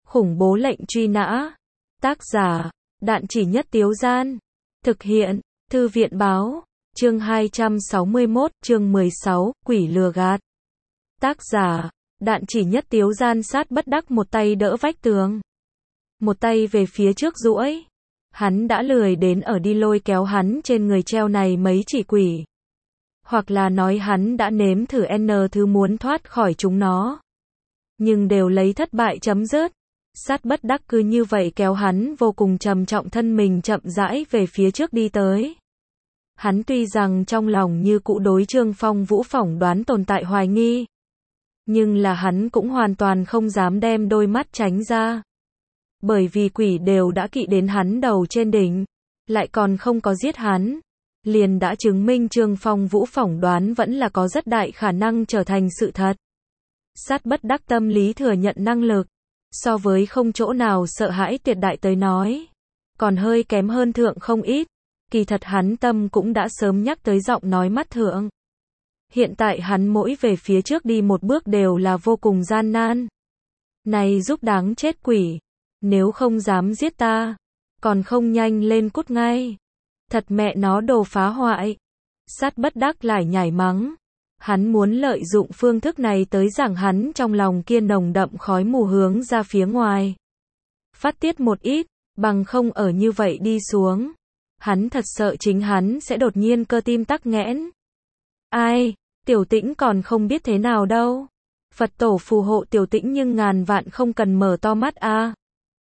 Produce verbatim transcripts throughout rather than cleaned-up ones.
Khủng bố lệnh truy nã. Tác giả, Đạn Chỉ Nhất Tiếu Gian. Thực hiện, Thư viện báo. Chương hai trăm sáu mươi mốt, chương mười sáu, Quỷ lừa gạt. Tác giả, Đạn Chỉ Nhất Tiếu Gian. Sát bất đắc một tay đỡ vách tường, một tay về phía trước duỗi. Hắn đã lười đến ở đi lôi kéo hắn trên người treo này mấy chỉ quỷ. Hoặc là nói hắn đã nếm thử n thứ muốn thoát khỏi chúng nó, nhưng đều lấy thất bại chấm dứt. Sát bất đắc cứ như vậy kéo hắn vô cùng trầm trọng thân mình chậm rãi về phía trước đi tới. Hắn tuy rằng trong lòng như cũ đối Trương Phong Vũ phỏng đoán tồn tại hoài nghi, nhưng là hắn cũng hoàn toàn không dám đem đôi mắt tránh ra. Bởi vì quỷ đều đã kỵ đến hắn đầu trên đỉnh, lại còn không có giết hắn, liền đã chứng minh Trương Phong Vũ phỏng đoán vẫn là có rất đại khả năng trở thành sự thật. Sát bất đắc tâm lý thừa nhận năng lực, so với không chỗ nào sợ hãi tuyệt đại tới nói, còn hơi kém hơn thượng không ít. Kỳ thật hắn tâm cũng đã sớm nhắc tới giọng nói mắt thượng. Hiện tại hắn mỗi về phía trước đi một bước đều là vô cùng gian nan. Này giúp đáng chết quỷ, nếu không dám giết ta, còn không nhanh lên cút ngay. Thật mẹ nó đồ phá hoại. Sát bất đắc lại nhảy mắng. Hắn muốn lợi dụng phương thức này tới giảng hắn trong lòng kia nồng đậm khói mù hướng ra phía ngoài. Phát tiết một ít, bằng không ở như vậy đi xuống. Hắn thật sợ chính hắn sẽ đột nhiên cơ tim tắc nghẽn. Ai, Tiểu Tĩnh còn không biết thế nào đâu. Phật tổ phù hộ Tiểu Tĩnh nhưng ngàn vạn không cần mở to mắt a. À.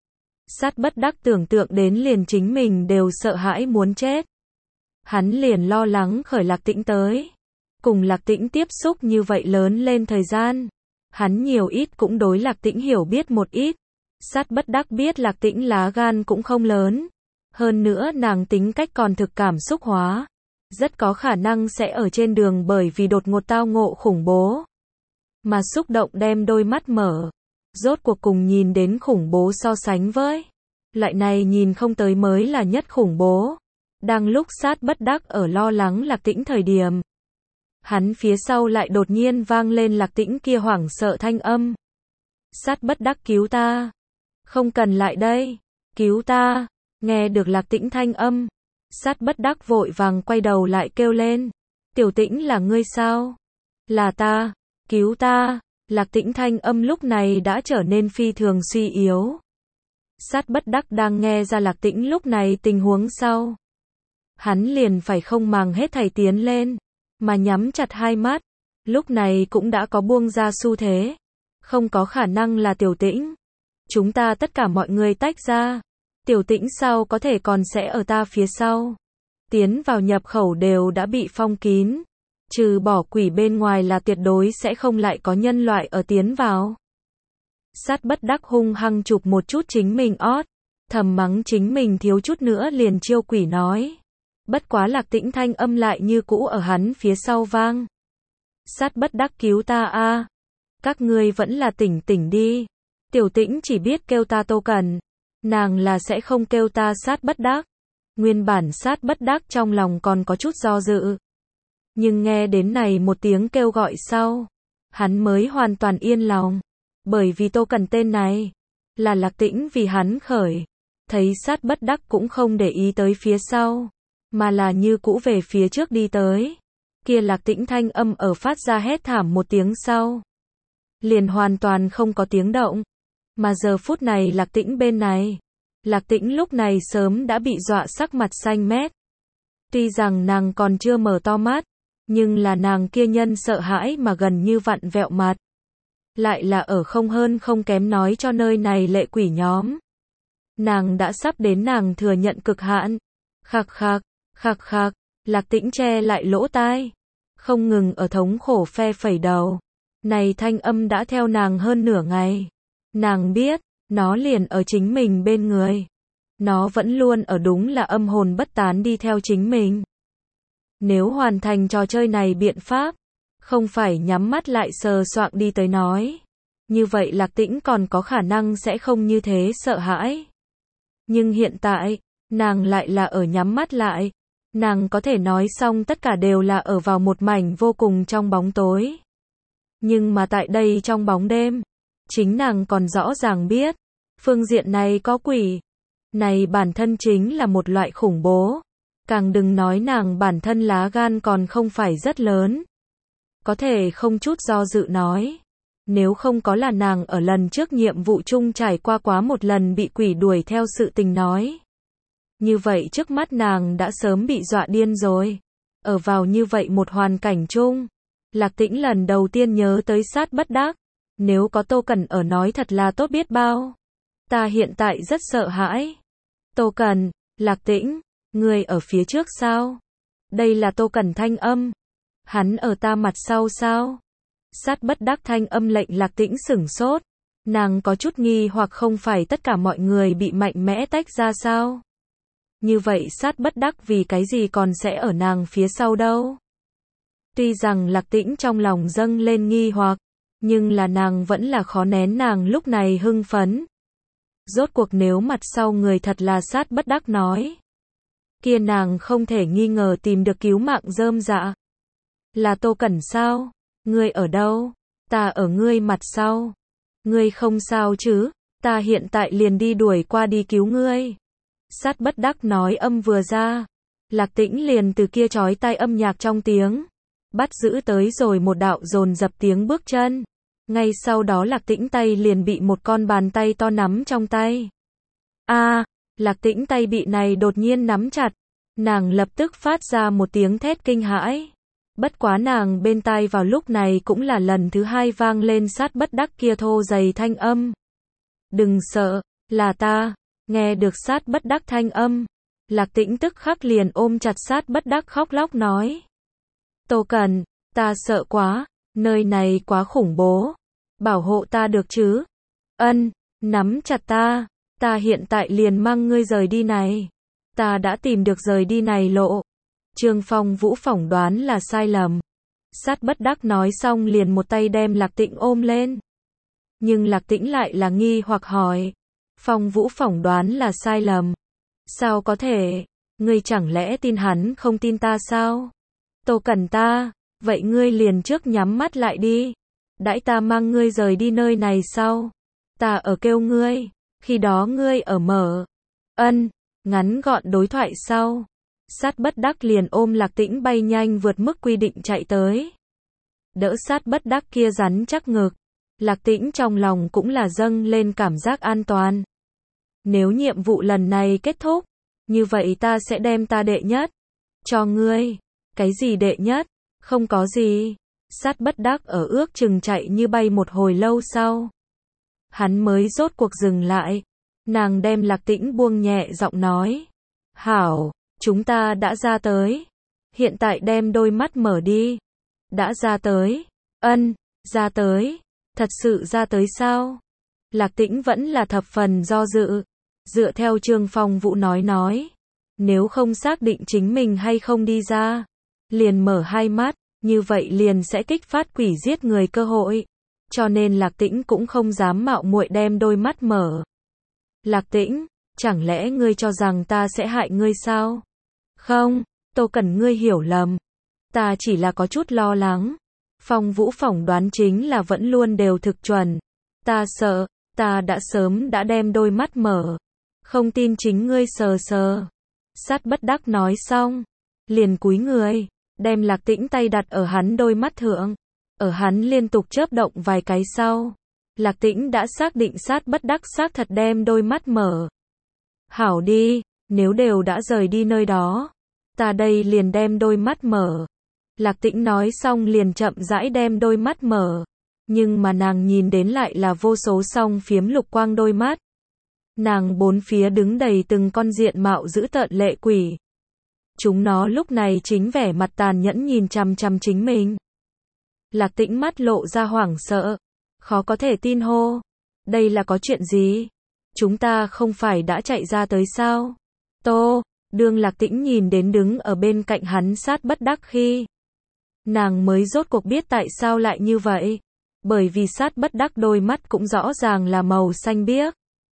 Sát bất đắc tưởng tượng đến liền chính mình đều sợ hãi muốn chết. Hắn liền lo lắng khởi Lạc Tĩnh tới. Cùng Lạc Tĩnh tiếp xúc như vậy lớn lên thời gian, hắn nhiều ít cũng đối Lạc Tĩnh hiểu biết một ít. Sát bất đắc biết Lạc Tĩnh lá gan cũng không lớn. Hơn nữa nàng tính cách còn thực cảm xúc hóa. Rất có khả năng sẽ ở trên đường bởi vì đột ngột tao ngộ khủng bố mà xúc động đem đôi mắt mở. Rốt cuộc cùng nhìn đến khủng bố so sánh với loại này nhìn không tới mới là nhất khủng bố. Đang lúc sát bất đắc ở lo lắng Lạc Tĩnh thời điểm, hắn phía sau lại đột nhiên vang lên Lạc Tĩnh kia hoảng sợ thanh âm. Sát bất đắc cứu ta. Không cần lại đây. Cứu ta. Nghe được Lạc Tĩnh thanh âm, sát bất đắc vội vàng quay đầu lại kêu lên. Tiểu Tĩnh là ngươi sao? Là ta. Cứu ta. Lạc Tĩnh thanh âm lúc này đã trở nên phi thường suy yếu. Sát bất đắc đang nghe ra Lạc Tĩnh lúc này tình huống sau, hắn liền phải không màng hết thảy tiến lên, mà nhắm chặt hai mắt. Lúc này cũng đã có buông ra xu thế. Không có khả năng là Tiểu Tĩnh. Chúng ta tất cả mọi người tách ra. Tiểu Tĩnh sao có thể còn sẽ ở ta phía sau. Tiến vào nhập khẩu đều đã bị phong kín. Trừ bỏ quỷ bên ngoài là tuyệt đối sẽ không lại có nhân loại ở tiến vào. Sát bất đắc hung hăng chụp một chút chính mình ót. Thầm mắng chính mình thiếu chút nữa liền chiêu quỷ nói. Bất quá Lạc Tĩnh thanh âm lại như cũ ở hắn phía sau vang. Sát bất đắc cứu ta a. À. Các ngươi vẫn là tỉnh tỉnh đi. Tiểu Tĩnh chỉ biết kêu ta Tô Cần. Nàng là sẽ không kêu ta sát bất đắc. Nguyên bản sát bất đắc trong lòng còn có chút do dự. Nhưng nghe đến này một tiếng kêu gọi sau, hắn mới hoàn toàn yên lòng. Bởi vì Tô Cần tên này là Lạc Tĩnh vì hắn khởi. Thấy sát bất đắc cũng không để ý tới phía sau, mà là như cũ về phía trước đi tới. Kia Lạc Tĩnh thanh âm ở phát ra hét thảm một tiếng sau, liền hoàn toàn không có tiếng động. Mà giờ phút này Lạc Tĩnh bên này, Lạc Tĩnh lúc này sớm đã bị dọa sắc mặt xanh mét. Tuy rằng nàng còn chưa mở to mắt, nhưng là nàng kia nhân sợ hãi mà gần như vặn vẹo mặt. Lại là ở không hơn không kém nói cho nơi này lệ quỷ nhóm. Nàng đã sắp đến nàng thừa nhận cực hạn. Khạc khạc, khạc khạc, Lạc Tĩnh che lại lỗ tai, không ngừng ở thống khổ phe phẩy đầu. Này thanh âm đã theo nàng hơn nửa ngày. Nàng biết, nó liền ở chính mình bên người. Nó vẫn luôn ở đúng là âm hồn bất tán đi theo chính mình. Nếu hoàn thành trò chơi này biện pháp, không phải nhắm mắt lại sờ soạng đi tới nói. Như vậy Lạc Tĩnh còn có khả năng sẽ không như thế sợ hãi. Nhưng hiện tại, nàng lại là ở nhắm mắt lại. Nàng có thể nói xong tất cả đều là ở vào một mảnh vô cùng trong bóng tối. Nhưng mà tại đây trong bóng đêm, chính nàng còn rõ ràng biết, Phương diện này có quỷ. Này bản thân chính là một loại khủng bố. Càng đừng nói nàng bản thân lá gan còn không phải rất lớn. Có thể không chút do dự nói. Nếu không có là nàng ở lần trước nhiệm vụ chung trải qua quá một lần bị quỷ đuổi theo sự tình nói. Như vậy trước mắt nàng đã sớm bị dọa điên rồi. Ở vào như vậy một hoàn cảnh chung. Lạc Tĩnh lần đầu tiên nhớ tới sát bất đắc. Nếu có Tô Cẩn ở nói thật là tốt biết bao. Ta hiện tại rất sợ hãi. Tô Cẩn, Lạc Tĩnh, ngươi ở phía trước sao? Đây là Tô Cẩn thanh âm. Hắn ở ta mặt sau sao? Sát bất đắc thanh âm lệnh Lạc Tĩnh sửng sốt. Nàng có chút nghi hoặc không phải tất cả mọi người bị mạnh mẽ tách ra sao? Như vậy sát bất đắc vì cái gì còn sẽ ở nàng phía sau đâu? Tuy rằng Lạc Tĩnh trong lòng dâng lên nghi hoặc, nhưng là nàng vẫn là khó nén nàng lúc này hưng phấn. Rốt cuộc nếu mặt sau người thật là sát bất đắc nói. Kia nàng không thể nghi ngờ tìm được cứu mạng rơm dạ. Là Tô Cẩn sao? Ngươi ở đâu? Ta ở ngươi mặt sau. Ngươi không sao chứ? Ta hiện tại liền đi đuổi qua đi cứu ngươi. Sát bất đắc nói âm vừa ra. Lạc Tĩnh liền từ kia chói tai âm nhạc trong tiếng. Bắt giữ tới rồi một đạo dồn dập tiếng bước chân. Ngay sau đó Lạc Tĩnh tay liền bị một con bàn tay to nắm trong tay. A, à, Lạc Tĩnh tay bị này đột nhiên nắm chặt. Nàng lập tức phát ra một tiếng thét kinh hãi. Bất quá nàng bên tai vào lúc này cũng là lần thứ hai vang lên sát bất đắc kia thô dày thanh âm. Đừng sợ, là ta. Nghe được sát bất đắc thanh âm. Lạc Tĩnh tức khắc liền ôm chặt sát bất đắc khóc lóc nói. Tô Cẩn, ta sợ quá, nơi này quá khủng bố. Bảo hộ ta được chứ? Ân, nắm chặt ta. Ta hiện tại liền mang ngươi rời đi này. Ta đã tìm được rời đi này lộ. Trương Phong Vũ phỏng đoán là sai lầm. Sát bất đắc nói xong liền một tay đem Lạc Tĩnh ôm lên. Nhưng Lạc Tĩnh lại là nghi hoặc hỏi. Phong Vũ phỏng đoán là sai lầm. Sao có thể? Ngươi chẳng lẽ tin hắn không tin ta sao? Tô Cẩn ta, vậy ngươi liền trước nhắm mắt lại đi. Đãi ta mang ngươi rời đi nơi này sau. Ta ở kêu ngươi, khi đó ngươi ở mở. Ân, ngắn gọn đối thoại sau. Sát bất đắc liền ôm Lạc Tĩnh bay nhanh vượt mức quy định chạy tới. Đỡ sát bất đắc kia rắn chắc ngực. Lạc Tĩnh trong lòng cũng là dâng lên cảm giác an toàn. Nếu nhiệm vụ lần này kết thúc, như vậy ta sẽ đem ta đệ nhất cho ngươi. Cái gì đệ nhất? Không có gì. Sát bất đắc ở ước chừng chạy như bay một hồi lâu sau. Hắn mới rốt cuộc dừng lại. Nàng đem Lạc Tĩnh buông nhẹ giọng nói. Hảo, chúng ta đã ra tới. Hiện tại đem đôi mắt mở đi. Đã ra tới. Ân, ra tới. Thật sự ra tới sao? Lạc Tĩnh vẫn là thập phần do dự. Dựa theo Trương Phong Vũ nói nói. Nếu không xác định chính mình hay không đi ra. Liền mở hai mắt. Như vậy liền sẽ kích phát quỷ giết người cơ hội. Cho nên Lạc Tĩnh cũng không dám mạo muội đem đôi mắt mở. Lạc Tĩnh, chẳng lẽ ngươi cho rằng ta sẽ hại ngươi sao? Không, Tô Cẩn ngươi hiểu lầm. Ta chỉ là có chút lo lắng. Phong Vũ phỏng đoán chính là vẫn luôn đều thực chuẩn. Ta sợ, ta đã sớm đã đem đôi mắt mở. Không tin chính ngươi sờ sờ. Sát bất đắc nói xong. Liền cúi người. Đem Lạc Tĩnh tay đặt ở hắn đôi mắt thượng. Ở hắn liên tục chớp động vài cái sau. Lạc Tĩnh đã xác định sát bất đắc xác thật đem đôi mắt mở. Hảo đi, nếu đều đã rời đi nơi đó. Ta đây liền đem đôi mắt mở. Lạc Tĩnh nói xong liền chậm rãi đem đôi mắt mở. Nhưng mà nàng nhìn đến lại là vô số song phiếm lục quang đôi mắt. Nàng bốn phía đứng đầy từng con diện mạo dữ tợn lệ quỷ. Chúng nó lúc này chính vẻ mặt tàn nhẫn nhìn chằm chằm chính mình. Lạc Tĩnh mắt lộ ra hoảng sợ. Khó có thể tin hô. Đây là có chuyện gì? Chúng ta không phải đã chạy ra tới sao? Tô, đương Lạc Tĩnh nhìn đến đứng ở bên cạnh hắn sát bất đắc khi. Nàng mới rốt cuộc biết tại sao lại như vậy. Bởi vì sát bất đắc đôi mắt cũng rõ ràng là màu xanh biếc.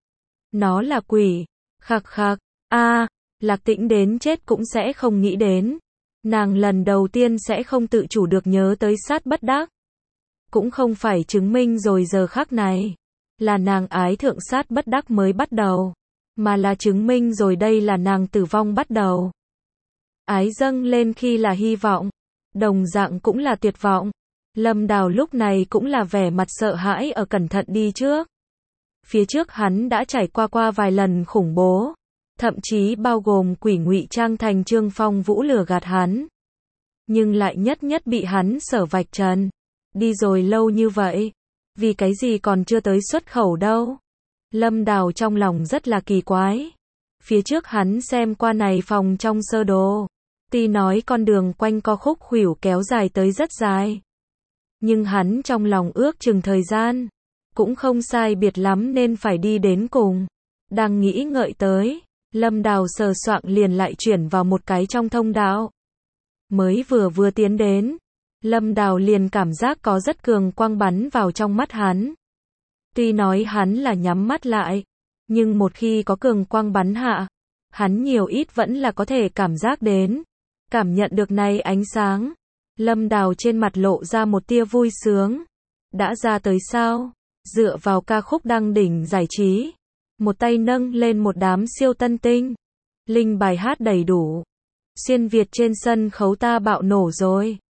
Nó là quỷ. Khạc khạc. A, à, Lạc Tĩnh đến chết cũng sẽ không nghĩ đến. Nàng lần đầu tiên sẽ không tự chủ được nhớ tới sát bất đắc. Cũng không phải chứng minh rồi giờ khắc này. là nàng ái thượng sát bất đắc mới bắt đầu, mà là chứng minh rồi đây là nàng tử vong bắt đầu. Ái dâng lên khi là hy vọng, đồng dạng cũng là tuyệt vọng. Lâm Đào lúc này cũng là vẻ mặt sợ hãi ở cẩn thận đi trước. Phía trước hắn đã trải qua qua vài lần khủng bố, thậm chí bao gồm quỷ ngụy trang thành Trương Phong Vũ lừa gạt hắn. Nhưng lại nhất nhất bị hắn sở vạch trần. Đi rồi lâu như vậy, vì cái gì còn chưa tới xuất khẩu đâu. Lâm Đào trong lòng rất là kỳ quái. Phía trước hắn xem qua này phòng trong sơ đồ. Tuy nói con đường quanh co khúc khuỷu kéo dài tới rất dài. Nhưng hắn trong lòng ước chừng thời gian. Cũng không sai biệt lắm nên phải đi đến cùng. Đang nghĩ ngợi tới. Lâm Đào sờ soạng liền lại chuyển vào một cái trong thông đạo. Mới vừa vừa tiến đến. Lâm Đào liền cảm giác có rất cường quang bắn vào trong mắt hắn. Tuy nói hắn là nhắm mắt lại. Nhưng một khi có cường quang bắn hạ. Hắn nhiều ít vẫn là có thể cảm giác đến. Cảm nhận được này ánh sáng. Lâm Đào trên mặt lộ ra một tia vui sướng. Đã ra tới sao? Dựa vào ca khúc đăng đỉnh giải trí. Một tay nâng lên một đám siêu tân tinh. Linh bài hát đầy đủ. Xuyên Việt trên sân khấu ta bạo nổ rồi.